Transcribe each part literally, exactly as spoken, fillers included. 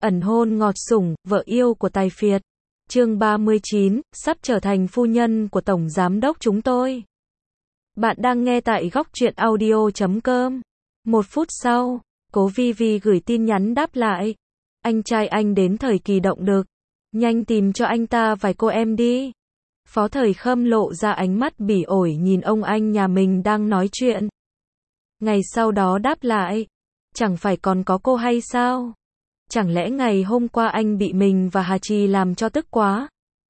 Ẩn hôn ngọt sủng, vợ yêu của tài phiệt. Chương ba mươi chín, sắp trở thành phu nhân của Tổng Giám đốc chúng tôi. Bạn đang nghe tại góc truyện audio chấm com. Một phút sau, Cố Vi Vi gửi tin nhắn đáp lại. Anh trai anh đến thời kỳ động đực. Nhanh tìm cho anh ta vài cô em đi. Phó Thời Khâm lộ ra ánh mắt bỉ ổi nhìn ông anh nhà mình đang nói chuyện. Ngày sau đó đáp lại. Chẳng phải còn có cô hay sao? Chẳng lẽ ngày hôm qua anh bị mình và Hà Trì làm cho tức quá,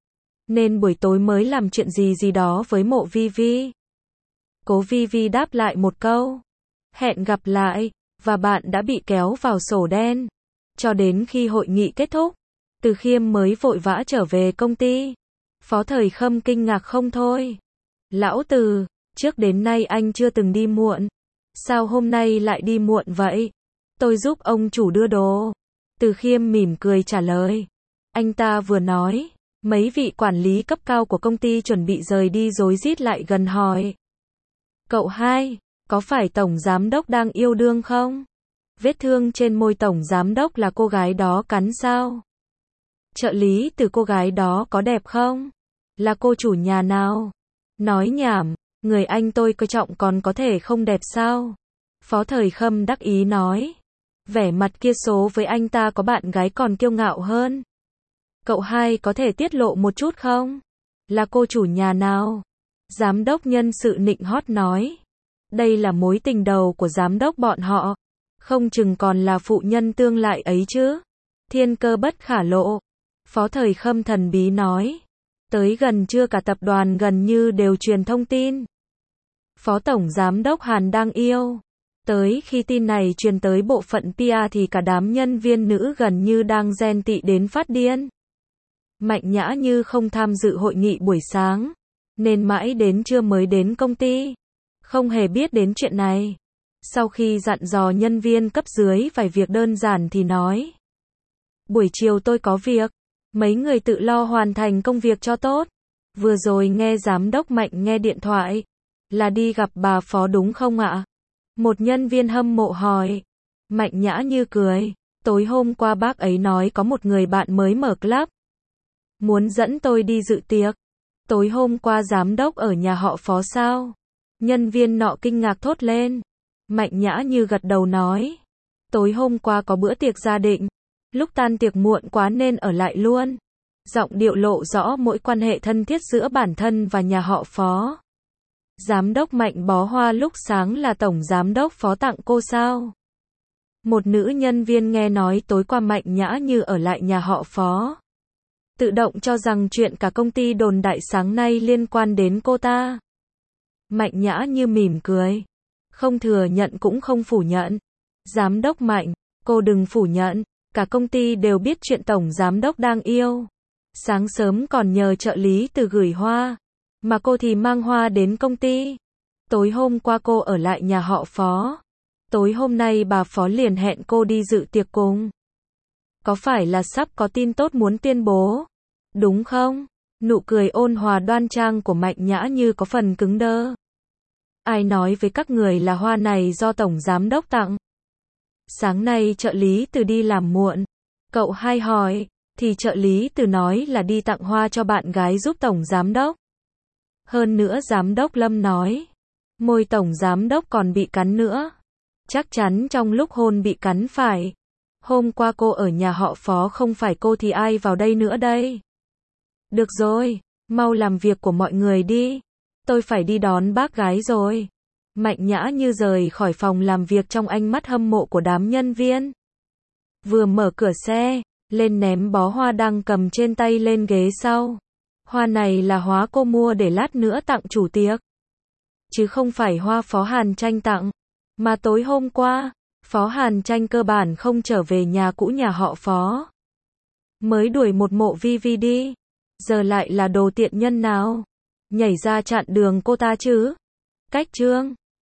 nên buổi tối mới làm chuyện gì gì đó với Mộ Vi Vi? Cố Vi Vi đáp lại một câu. Hẹn gặp lại, và bạn đã bị kéo vào sổ đen. Cho đến khi hội nghị kết thúc, Từ Khiêm mới vội vã trở về công ty. Phó Thời Khâm kinh ngạc không thôi. Lão Từ, trước đến nay anh chưa từng đi muộn. Sao hôm nay lại đi muộn vậy? Tôi giúp ông chủ đưa đồ. Từ Khiêm mỉm cười trả lời. Anh ta vừa nói, mấy vị quản lý cấp cao của công ty chuẩn bị rời đi rối rít lại gần hỏi. Cậu hai, có phải Tổng Giám đốc đang yêu đương không? Vết thương trên môi Tổng Giám đốc là cô gái đó cắn sao? Trợ lý từ cô gái đó có đẹp không? Là cô chủ nhà nào? Nói nhảm, người anh tôi coi trọng còn có thể không đẹp sao? Phó Thời Khâm đắc ý nói. Vẻ mặt kia số với anh ta có bạn gái còn kiêu ngạo hơn. Cậu hai có thể tiết lộ một chút không? Là cô chủ nhà nào? Giám đốc nhân sự nịnh hót nói. Đây là mối tình đầu của giám đốc bọn họ. Không chừng còn là phụ nhân tương lai ấy chứ. Thiên cơ bất khả lộ. Phó Thời Khâm thần bí nói. Tới gần trưa cả tập đoàn gần như đều truyền thông tin. Phó Tổng Giám đốc Hàn đang yêu. Tới khi tin này truyền tới bộ phận pê e thì cả đám nhân viên nữ gần như đang ghen tị đến phát điên. Mạnh Nhã Như không tham dự hội nghị buổi sáng, nên mãi đến trưa mới đến công ty. Không hề biết đến chuyện này. Sau khi dặn dò nhân viên cấp dưới vài việc đơn giản thì nói. Buổi chiều tôi có việc. Mấy người tự lo hoàn thành công việc cho tốt. Vừa rồi nghe giám đốc Mạnh nghe điện thoại. Là đi gặp bà Phó đúng không ạ? Một nhân viên hâm mộ hỏi. Mạnh Nhã Như cười. Tối hôm qua bác ấy nói có một người bạn mới mở club. Muốn dẫn tôi đi dự tiệc. Tối hôm qua giám đốc ở nhà họ Phó sao? Nhân viên nọ kinh ngạc thốt lên. Mạnh Nhã Như gật đầu nói. Tối hôm qua có bữa tiệc gia đình. Lúc tan tiệc muộn quá nên ở lại luôn. Giọng điệu lộ rõ mỗi quan hệ thân thiết giữa bản thân và nhà họ Phó. Giám đốc Mạnh bó hoa lúc sáng là Tổng Giám đốc Phó tặng cô sao? Một nữ nhân viên nghe nói tối qua Mạnh Nhã Như ở lại nhà họ Phó. Tự động cho rằng chuyện cả công ty đồn đại sáng nay liên quan đến cô ta. Mạnh Nhã Như mỉm cười. Không thừa nhận cũng không phủ nhận. Giám đốc Mạnh, cô đừng phủ nhận. Cả công ty đều biết chuyện Tổng Giám đốc đang yêu. Sáng sớm còn nhờ trợ lý từ gửi hoa. Mà cô thì mang hoa đến công ty. Tối hôm qua cô ở lại nhà họ Phó. Tối hôm nay bà Phó liền hẹn cô đi dự tiệc cùng. Có phải là sắp có tin tốt muốn tuyên bố? Đúng không? Nụ cười ôn hòa đoan trang của Mạnh Nhã Như có phần cứng đơ. Ai nói với các người là hoa này do Tổng Giám đốc tặng? Sáng nay trợ lý từ đi làm muộn. Cậu hai hỏi, thì trợ lý từ nói là đi tặng hoa cho bạn gái giúp Tổng Giám đốc. Hơn nữa Giám đốc Lâm nói, môi Tổng Giám đốc còn bị cắn nữa. Chắc chắn trong lúc hôn bị cắn phải. Hôm qua cô ở nhà họ Phó không phải cô thì ai vào đây nữa đây? Được rồi, mau làm việc của mọi người đi. Tôi phải đi đón bác gái rồi. Mạnh Nhã Như rời khỏi phòng làm việc trong ánh mắt hâm mộ của đám nhân viên. Vừa mở cửa xe, lên ném bó hoa đang cầm trên tay lên ghế sau. Hoa này là hoa cô mua để lát nữa tặng chủ tiệc. Chứ không phải hoa Phó Hàn Tranh tặng. Mà tối hôm qua, Phó Hàn Tranh cơ bản không trở về nhà cũ nhà họ Phó. Mới đuổi một Mộ Vi Vi đi. Giờ lại là đồ tiện nhân nào nhảy ra chặn đường cô ta chứ? Cách chương